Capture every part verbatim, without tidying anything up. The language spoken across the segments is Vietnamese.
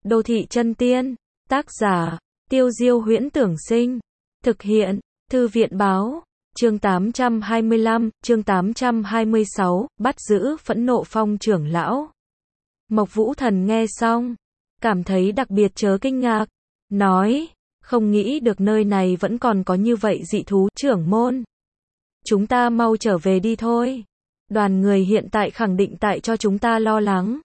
Đô thị chân tiên, tác giả, Tiêu Diêu Huyễn Tưởng Sinh, thực hiện, Thư viện Báo, chương tám trăm hai mươi lăm, chương tám trăm hai mươi sáu, bắt giữ Phẫn Nộ Phong trưởng lão. Mộc Vũ Thần nghe xong, cảm thấy đặc biệt chớ kinh ngạc, nói, không nghĩ được nơi này vẫn còn có như vậy dị thú. Trưởng môn, chúng ta mau trở về đi thôi. Đoàn người hiện tại khẳng định tại cho chúng ta lo lắng.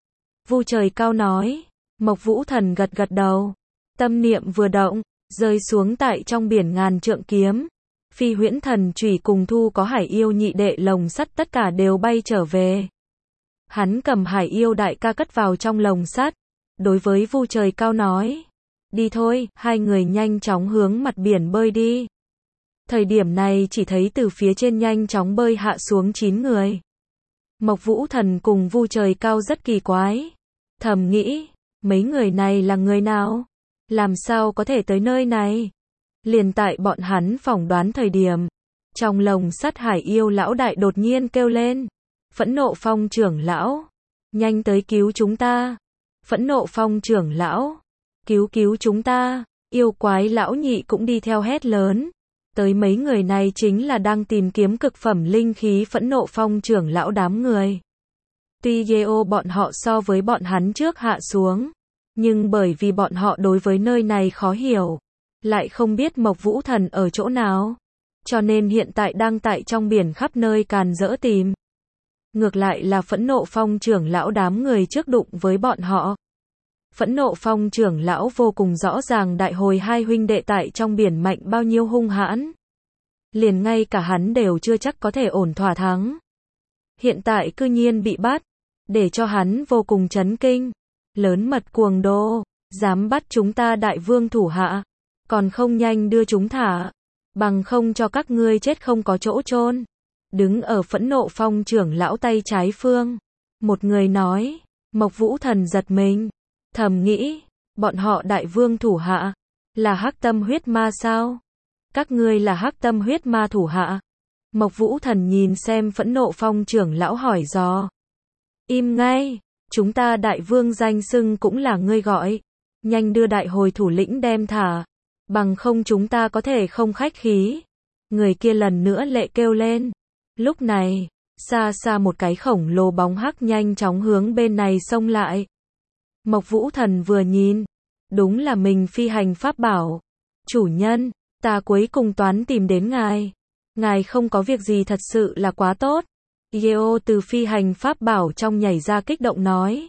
Vu Trời Cao nói. Mộc Vũ Thần gật gật đầu, tâm niệm vừa động, rơi xuống tại trong biển ngàn trượng kiếm. Phi Huyễn Thần Chủy cùng Thu có Hải Yêu nhị đệ lồng sắt tất cả đều bay trở về. Hắn cầm Hải Yêu đại ca cất vào trong lồng sắt, đối với Vu Trời Cao nói, đi thôi. Hai người nhanh chóng hướng mặt biển bơi đi. Thời điểm này chỉ thấy từ phía trên nhanh chóng bơi hạ xuống chín người. Mộc Vũ Thần cùng Vu Trời Cao rất kỳ quái, thầm nghĩ, mấy người này là người nào? Làm sao có thể tới nơi này? Liền tại bọn hắn phỏng đoán thời điểm, trong lồng sắt Hải Yêu lão đại đột nhiên kêu lên, Phẫn Nộ Phong trưởng lão, nhanh tới cứu chúng ta. Phẫn Nộ Phong trưởng lão, cứu cứu chúng ta. Yêu quái lão nhị cũng đi theo hét lớn. Tới mấy người này chính là đang tìm kiếm cực phẩm linh khí Phẫn Nộ Phong trưởng lão đám người. Tuy Yeo bọn họ so với bọn hắn trước hạ xuống, nhưng bởi vì bọn họ đối với nơi này khó hiểu, lại không biết Mộc Vũ Thần ở chỗ nào, cho nên hiện tại đang tại trong biển khắp nơi càn rỡ tìm. Ngược lại là Phẫn Nộ Phong trưởng lão đám người trước đụng với bọn họ. Phẫn Nộ Phong trưởng lão vô cùng rõ ràng đại hồi hai huynh đệ tại trong biển mạnh bao nhiêu hung hãn. Liền ngay cả hắn đều chưa chắc có thể ổn thỏa thắng. Hiện tại cư nhiên bị bắt, để cho hắn vô cùng chấn kinh. Lớn mật cuồng đô, dám bắt chúng ta đại vương thủ hạ, còn không nhanh đưa chúng thả, bằng không cho các ngươi chết không có chỗ chôn. Đứng ở Phẫn Nộ Phong trưởng lão tay trái phương, một người nói. Mộc Vũ Thần giật mình, thầm nghĩ, bọn họ đại vương thủ hạ, là Hắc Tâm Huyết Ma sao? Các ngươi là Hắc Tâm Huyết Ma thủ hạ? Mộc Vũ Thần nhìn xem Phẫn Nộ Phong trưởng lão hỏi dò. Im ngay, chúng ta đại vương danh xưng cũng là ngươi gọi, nhanh đưa đại hồi thủ lĩnh đem thả, bằng không chúng ta có thể không khách khí. Người kia lần nữa lệ kêu lên. Lúc này, xa xa một cái khổng lồ bóng hắc nhanh chóng hướng bên này xông lại. Mộc Vũ Thần vừa nhìn, đúng là mình phi hành pháp bảo. Chủ nhân, ta cuối cùng toán tìm đến ngài. Ngài không có việc gì thật sự là quá tốt. Yeo từ phi hành pháp bảo trong nhảy ra kích động nói.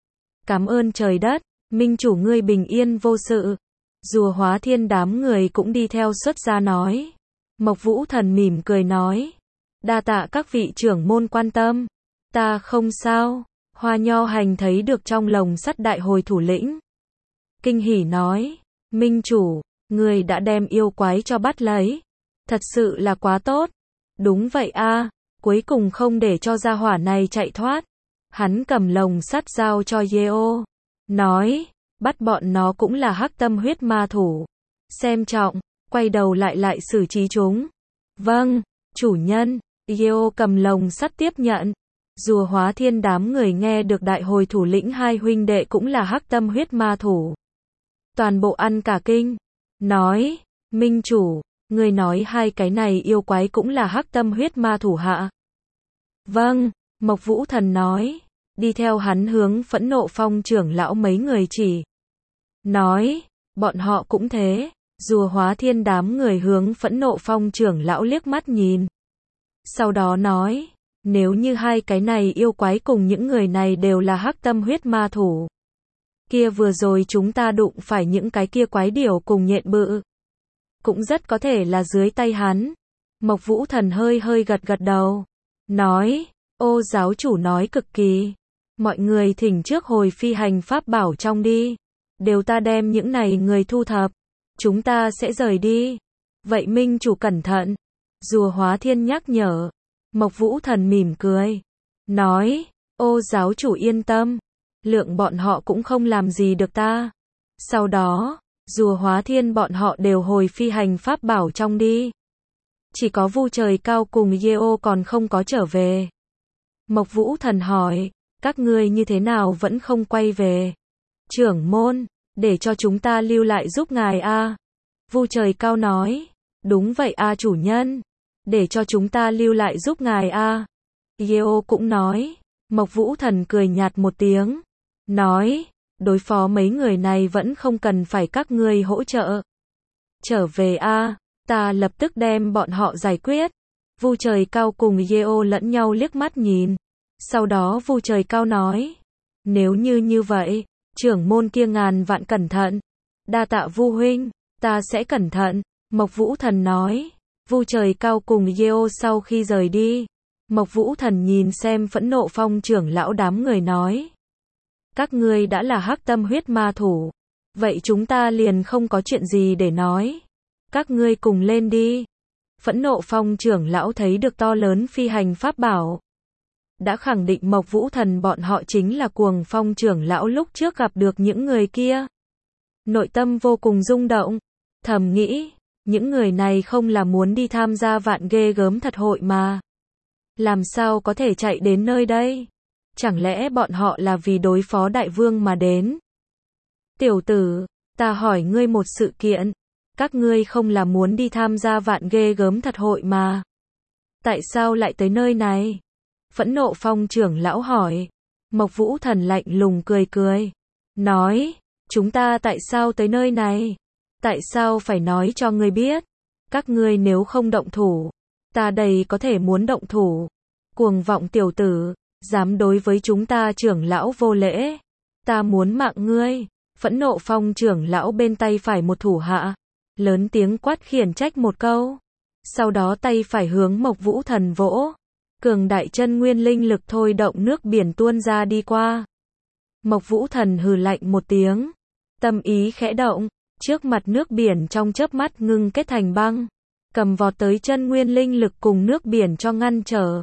Cảm ơn trời đất, minh chủ ngươi bình yên vô sự. Rùa Hóa Thiên đám người cũng đi theo xuất ra nói. Mộc Vũ Thần mỉm cười nói. Đa tạ các vị trưởng môn quan tâm. Ta không sao. Hoa Nho Hành thấy được trong lồng sắt đại hồi thủ lĩnh, kinh hỉ nói. Minh chủ, người đã đem yêu quái cho bắt lấy. Thật sự là quá tốt. Đúng vậy a, cuối cùng không để cho gia hỏa này chạy thoát. Hắn cầm lồng sắt giao cho Yeo, nói, bắt bọn nó cũng là Hắc Tâm Huyết Ma thủ. Xem trọng, quay đầu lại lại xử trí chúng. Vâng, chủ nhân. Yeo cầm lồng sắt tiếp nhận. Rùa Hóa Thiên đám người nghe được đại hồi thủ lĩnh hai huynh đệ cũng là Hắc Tâm Huyết Ma thủ, toàn bộ ăn cả kinh, nói, minh chủ, người nói hai cái này yêu quái cũng là Hắc Tâm Huyết Ma thủ hạ? Vâng, Mộc Vũ Thần nói, đi theo hắn hướng Phẫn Nộ Phong trưởng lão mấy người chỉ, nói, bọn họ cũng thế. Rùa Hóa Thiên đám người hướng Phẫn Nộ Phong trưởng lão liếc mắt nhìn, sau đó nói, nếu như hai cái này yêu quái cùng những người này đều là Hắc Tâm Huyết Ma thủ, kia vừa rồi chúng ta đụng phải những cái kia quái điểu cùng nhện bự, cũng rất có thể là dưới tay hắn. Mộc Vũ Thần hơi hơi gật gật đầu, nói, ô giáo chủ nói cực kỳ. Mọi người thỉnh trước hồi phi hành pháp bảo trong đi, đều ta đem những này người thu thập, chúng ta sẽ rời đi. Vậy minh chủ cẩn thận. Rùa Hóa Thiên nhắc nhở. Mộc Vũ Thần mỉm cười, nói, ô giáo chủ yên tâm, lượng bọn họ cũng không làm gì được ta. Sau đó, Rùa Hóa Thiên bọn họ đều hồi phi hành pháp bảo trong đi. Chỉ có Vu Trời Cao cùng Yeo còn không có trở về. Mộc Vũ Thần hỏi, các ngươi như thế nào vẫn không quay về? Trưởng môn, để cho chúng ta lưu lại giúp ngài a. Vu Trời Cao nói. Đúng vậy a chủ nhân. Để cho chúng ta lưu lại giúp ngài a. Yeo cũng nói. Mộc Vũ Thần cười nhạt một tiếng. Nói. Đối phó mấy người này vẫn không cần phải các ngươi hỗ trợ. Trở về a, ta lập tức đem bọn họ giải quyết. Vu Trời Cao cùng Yeo lẫn nhau liếc mắt nhìn. Sau đó Vu Trời Cao nói. Nếu như như vậy, trưởng môn kia ngàn vạn cẩn thận. Đa tạ Vu huynh, ta sẽ cẩn thận. Mộc Vũ Thần nói. Vu Trời Cao cùng Yeo sau khi rời đi. Mộc Vũ Thần nhìn xem Phẫn Nộ Phong trưởng lão đám người nói. Các ngươi đã là hắc tâm huyết ma thủ. Vậy chúng ta liền không có chuyện gì để nói. Các ngươi cùng lên đi. Phẫn Nộ Phong trưởng lão thấy được to lớn phi hành pháp bảo. Đã khẳng định Mộc Vũ Thần bọn họ chính là Cuồng Phong trưởng lão lúc trước gặp được những người kia. Nội tâm vô cùng rung động. Thầm nghĩ, những người này không là muốn đi tham gia vạn ghê gớm thật hội mà. Làm sao có thể chạy đến nơi đây? Chẳng lẽ bọn họ là vì đối phó đại vương mà đến? Tiểu tử, ta hỏi ngươi một sự kiện. Các ngươi không là muốn đi tham gia vạn ghê gớm thật hội mà. Tại sao lại tới nơi này? Phẫn Nộ Phong trưởng lão hỏi. Mộc Vũ Thần lạnh lùng cười cười. Nói, chúng ta tại sao tới nơi này? Tại sao phải nói cho ngươi biết? Các ngươi nếu không động thủ, ta đây có thể muốn động thủ. Cuồng vọng tiểu tử, dám đối với chúng ta trưởng lão vô lễ. Ta muốn mạng ngươi. Phẫn Nộ Phong trưởng lão bên tay phải một thủ hạ. Lớn tiếng quát khiển trách một câu. Sau đó tay phải hướng Mộc Vũ Thần vỗ. Cường đại chân nguyên linh lực thôi động nước biển tuôn ra đi qua. Mộc Vũ Thần hừ lạnh một tiếng. Tâm ý khẽ động. Trước mặt nước biển trong chớp mắt ngưng kết thành băng. Cầm vọt tới chân nguyên linh lực cùng nước biển cho ngăn trở.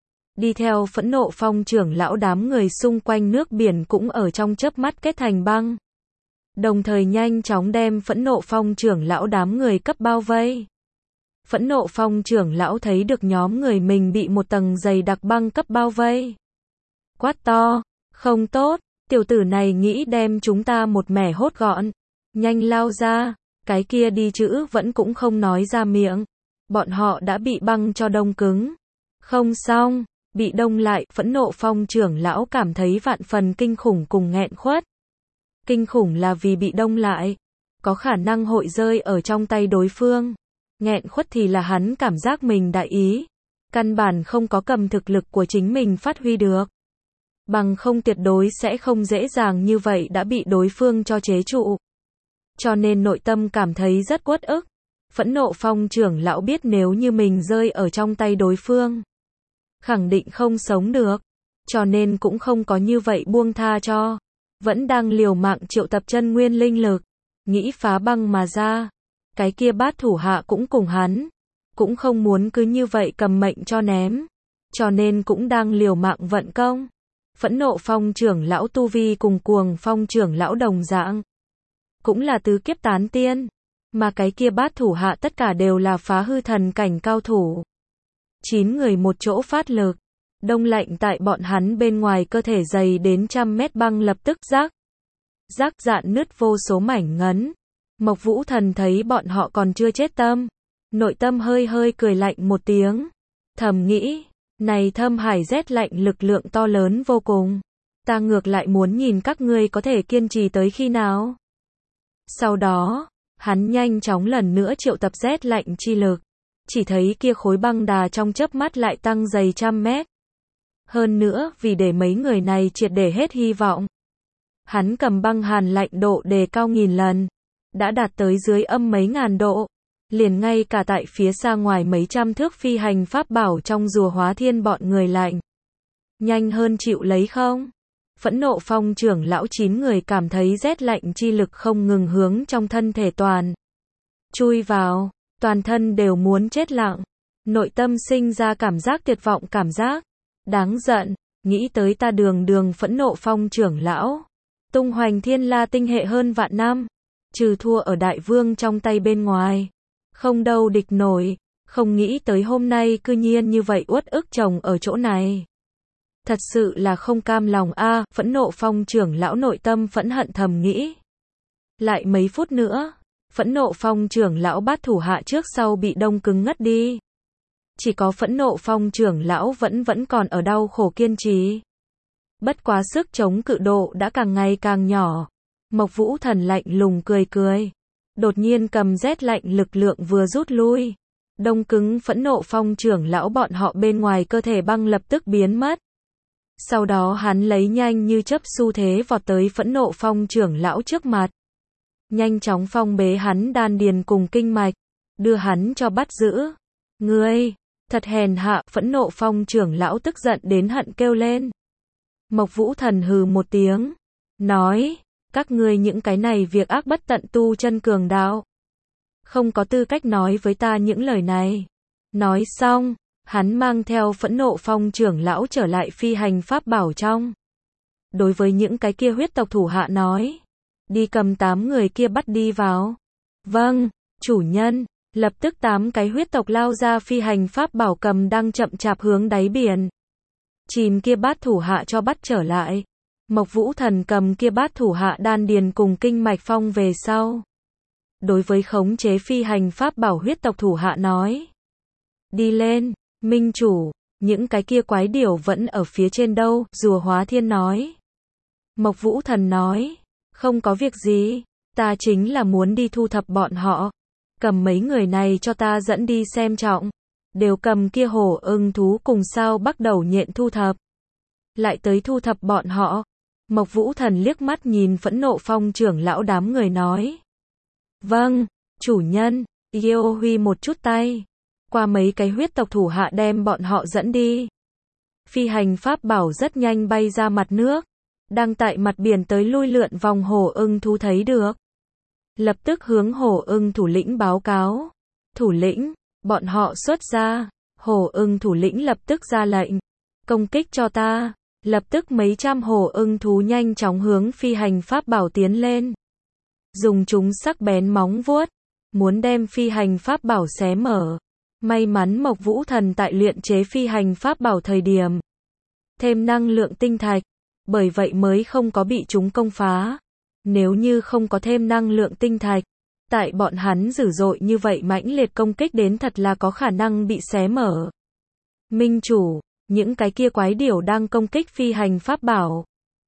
Đi theo Phẫn Nộ Phong trưởng lão đám người xung quanh nước biển cũng ở trong chớp mắt kết thành băng. Đồng thời nhanh chóng đem Phẫn Nộ Phong trưởng lão đám người cấp bao vây. Phẫn Nộ Phong trưởng lão thấy được nhóm người mình bị một tầng dày đặc băng cấp bao vây. Quát to, không tốt, tiểu tử này nghĩ đem chúng ta một mẻ hốt gọn. Nhanh lao ra, cái kia đi chữ vẫn cũng không nói ra miệng. Bọn họ đã bị băng cho đông cứng. Không xong, bị đông lại, Phẫn Nộ Phong trưởng lão cảm thấy vạn phần kinh khủng cùng nghẹn khuất. Kinh khủng là vì bị đông lại, có khả năng hội rơi ở trong tay đối phương. Nghẹn khuất thì là hắn cảm giác mình đại ý. Căn bản không có cầm thực lực của chính mình phát huy được. Bằng không tuyệt đối sẽ không dễ dàng như vậy đã bị đối phương cho chế trụ. Cho nên nội tâm cảm thấy rất uất ức. Phẫn Nộ Phong trưởng lão biết nếu như mình rơi ở trong tay đối phương, khẳng định không sống được. Cho nên cũng không có như vậy buông tha cho. Vẫn đang liều mạng triệu tập chân nguyên linh lực. Nghĩ phá băng mà ra. Cái kia bát thủ hạ cũng cùng hắn. Cũng không muốn cứ như vậy cầm mệnh cho ném. Cho nên cũng đang liều mạng vận công. Phẫn Nộ Phong trưởng lão tu vi cùng Cuồng Phong trưởng lão đồng dạng. Cũng là tứ kiếp tán tiên. Mà cái kia bát thủ hạ tất cả đều là phá hư thần cảnh cao thủ. Chín người một chỗ phát lực. Đông lạnh tại bọn hắn bên ngoài cơ thể dày đến trăm mét băng lập tức rác. Rác dạn nứt vô số mảnh ngấn. Mộc Vũ Thần thấy bọn họ còn chưa chết tâm. Nội tâm hơi hơi cười lạnh một tiếng. Thầm nghĩ, này thâm hải rét lạnh lực lượng to lớn vô cùng. Ta ngược lại muốn nhìn các ngươi có thể kiên trì tới khi nào. Sau đó, hắn nhanh chóng lần nữa triệu tập rét lạnh chi lực. Chỉ thấy kia khối băng đà trong chớp mắt lại tăng dày trăm mét. Hơn nữa, vì để mấy người này triệt để hết hy vọng. Hắn cầm băng hàn lạnh độ đề cao nghìn lần. Đã đạt tới dưới âm mấy ngàn độ. Liền ngay cả tại phía xa ngoài mấy trăm thước phi hành pháp bảo trong rùa hóa thiên bọn người lạnh. Nhanh hơn chịu lấy không? Phẫn Nộ Phong trưởng lão chín người cảm thấy rét lạnh chi lực không ngừng hướng trong thân thể toàn. Chui vào, toàn thân đều muốn chết lặng. Nội tâm sinh ra cảm giác tuyệt vọng cảm giác. Đáng giận, nghĩ tới ta đường đường Phẫn Nộ Phong trưởng lão. Tung hoành thiên la tinh hệ hơn vạn năm. Trừ thua ở đại vương trong tay bên ngoài. Không đâu địch nổi. Không nghĩ tới hôm nay cư nhiên như vậy uất ức chồng ở chỗ này. Thật sự là không cam lòng a, Phẫn Nộ Phong trưởng lão nội tâm phẫn hận thầm nghĩ. Lại mấy phút nữa, Phẫn Nộ Phong trưởng lão bắt thủ hạ trước sau bị đông cứng ngất đi. Chỉ có Phẫn Nộ Phong trưởng lão vẫn vẫn còn ở đau khổ kiên trì. Bất quá sức chống cự độ đã càng ngày càng nhỏ. Mộc Vũ Thần lạnh lùng cười cười. Đột nhiên cầm rét lạnh lực lượng vừa rút lui. Đông cứng Phẫn Nộ Phong trưởng lão bọn họ bên ngoài cơ thể băng lập tức biến mất. Sau đó hắn lấy nhanh như chớp xu thế vọt tới Phẫn Nộ Phong trưởng lão trước mặt. Nhanh chóng phong bế hắn đan điền cùng kinh mạch, đưa hắn cho bắt giữ. Ngươi, thật hèn hạ, Phẫn Nộ Phong trưởng lão tức giận đến hận kêu lên. Mộc Vũ Thần hừ một tiếng, nói, các ngươi những cái này việc ác bất tận tu chân cường đạo. Không có tư cách nói với ta những lời này. Nói xong, hắn mang theo Phẫn Nộ Phong trưởng lão trở lại phi hành pháp bảo trong. Đối với những cái kia huyết tộc thủ hạ nói, đi cầm tám người kia bắt đi vào. Vâng, chủ nhân. Lập tức tám cái huyết tộc lao ra phi hành pháp bảo cầm đang chậm chạp hướng đáy biển. Chìm kia bát thủ hạ cho bắt trở lại. Mộc Vũ Thần cầm kia bát thủ hạ đan điền cùng kinh mạch phong về sau. Đối với khống chế phi hành pháp bảo huyết tộc thủ hạ nói. Đi lên, minh chủ, những cái kia quái điểu vẫn ở phía trên đâu, Rùa Hóa Thiên nói. Mộc Vũ Thần nói, không có việc gì, ta chính là muốn đi thu thập bọn họ. Cầm mấy người này cho ta dẫn đi xem trọng. Đều cầm kia hổ ưng thú cùng sao bắt đầu nhện thu thập. Lại tới thu thập bọn họ. Mộc Vũ Thần liếc mắt nhìn Phẫn Nộ Phong trưởng lão đám người nói. Vâng, chủ nhân. Yêu huy một chút tay. Qua mấy cái huyết tộc thủ hạ đem bọn họ dẫn đi. Phi hành pháp bảo rất nhanh bay ra mặt nước. Đang tại mặt biển tới lui lượn vòng hổ ưng thú thấy được. Lập tức hướng hổ ưng thủ lĩnh báo cáo. Thủ lĩnh, bọn họ xuất ra. Hổ ưng thủ lĩnh lập tức ra lệnh. Công kích cho ta. Lập tức mấy trăm hổ ưng thú nhanh chóng hướng phi hành pháp bảo tiến lên. Dùng chúng sắc bén móng vuốt. Muốn đem phi hành pháp bảo xé mở. May mắn Mộc Vũ Thần tại luyện chế phi hành pháp bảo thời điểm. Thêm năng lượng tinh thạch. Bởi vậy mới không có bị chúng công phá. Nếu như không có thêm năng lượng tinh thạch, tại bọn hắn dữ dội như vậy mãnh liệt công kích đến thật là có khả năng bị xé mở. Minh chủ, những cái kia quái điểu đang công kích phi hành pháp bảo.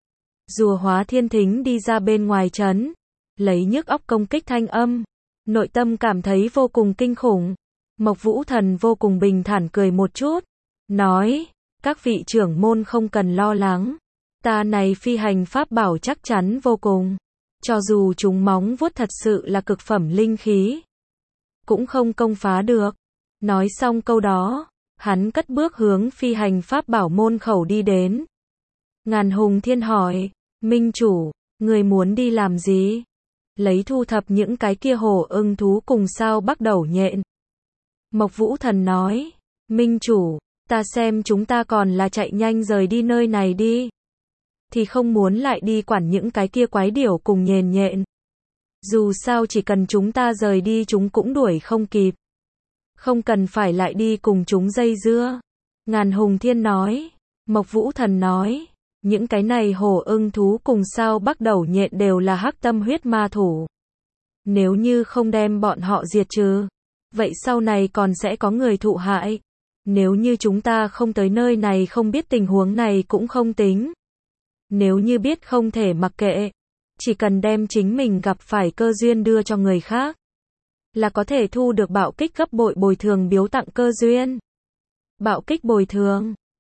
Rùa Hóa Thiên thính đi ra bên ngoài trấn, lấy nhức óc công kích thanh âm, nội tâm cảm thấy vô cùng kinh khủng. Mộc Vũ Thần vô cùng bình thản cười một chút, nói, các vị trưởng môn không cần lo lắng, ta này phi hành pháp bảo chắc chắn vô cùng. Cho dù chúng móng vuốt thật sự là cực phẩm linh khí, cũng không công phá được. Nói xong câu đó, hắn cất bước hướng phi hành pháp bảo môn khẩu đi đến. Ngàn Hùng Thiên hỏi, Minh chủ, người muốn đi làm gì? Lấy thu thập những cái kia hổ ưng thú cùng sao bắt đầu nhện. Mộc Vũ Thần nói, Minh chủ, ta xem chúng ta còn là chạy nhanh rời đi nơi này đi. Thì không muốn lại đi quản những cái kia quái điểu cùng nhền nhện. Dù sao chỉ cần chúng ta rời đi chúng cũng đuổi không kịp. Không cần phải lại đi cùng chúng dây dưa. Ngàn Hùng Thiên nói. Mộc Vũ Thần nói. Những cái này hổ ưng thú cùng sao bắt đầu nhện đều là hắc tâm huyết ma thủ. Nếu như không đem bọn họ diệt trừ, vậy sau này còn sẽ có người thụ hại. Nếu như chúng ta không tới nơi này không biết tình huống này cũng không tính. Nếu như biết không thể mặc kệ, chỉ cần đem chính mình gặp phải cơ duyên đưa cho người khác, là có thể thu được bạo kích gấp bội bồi thường biếu tặng cơ duyên. Bạo kích bồi thường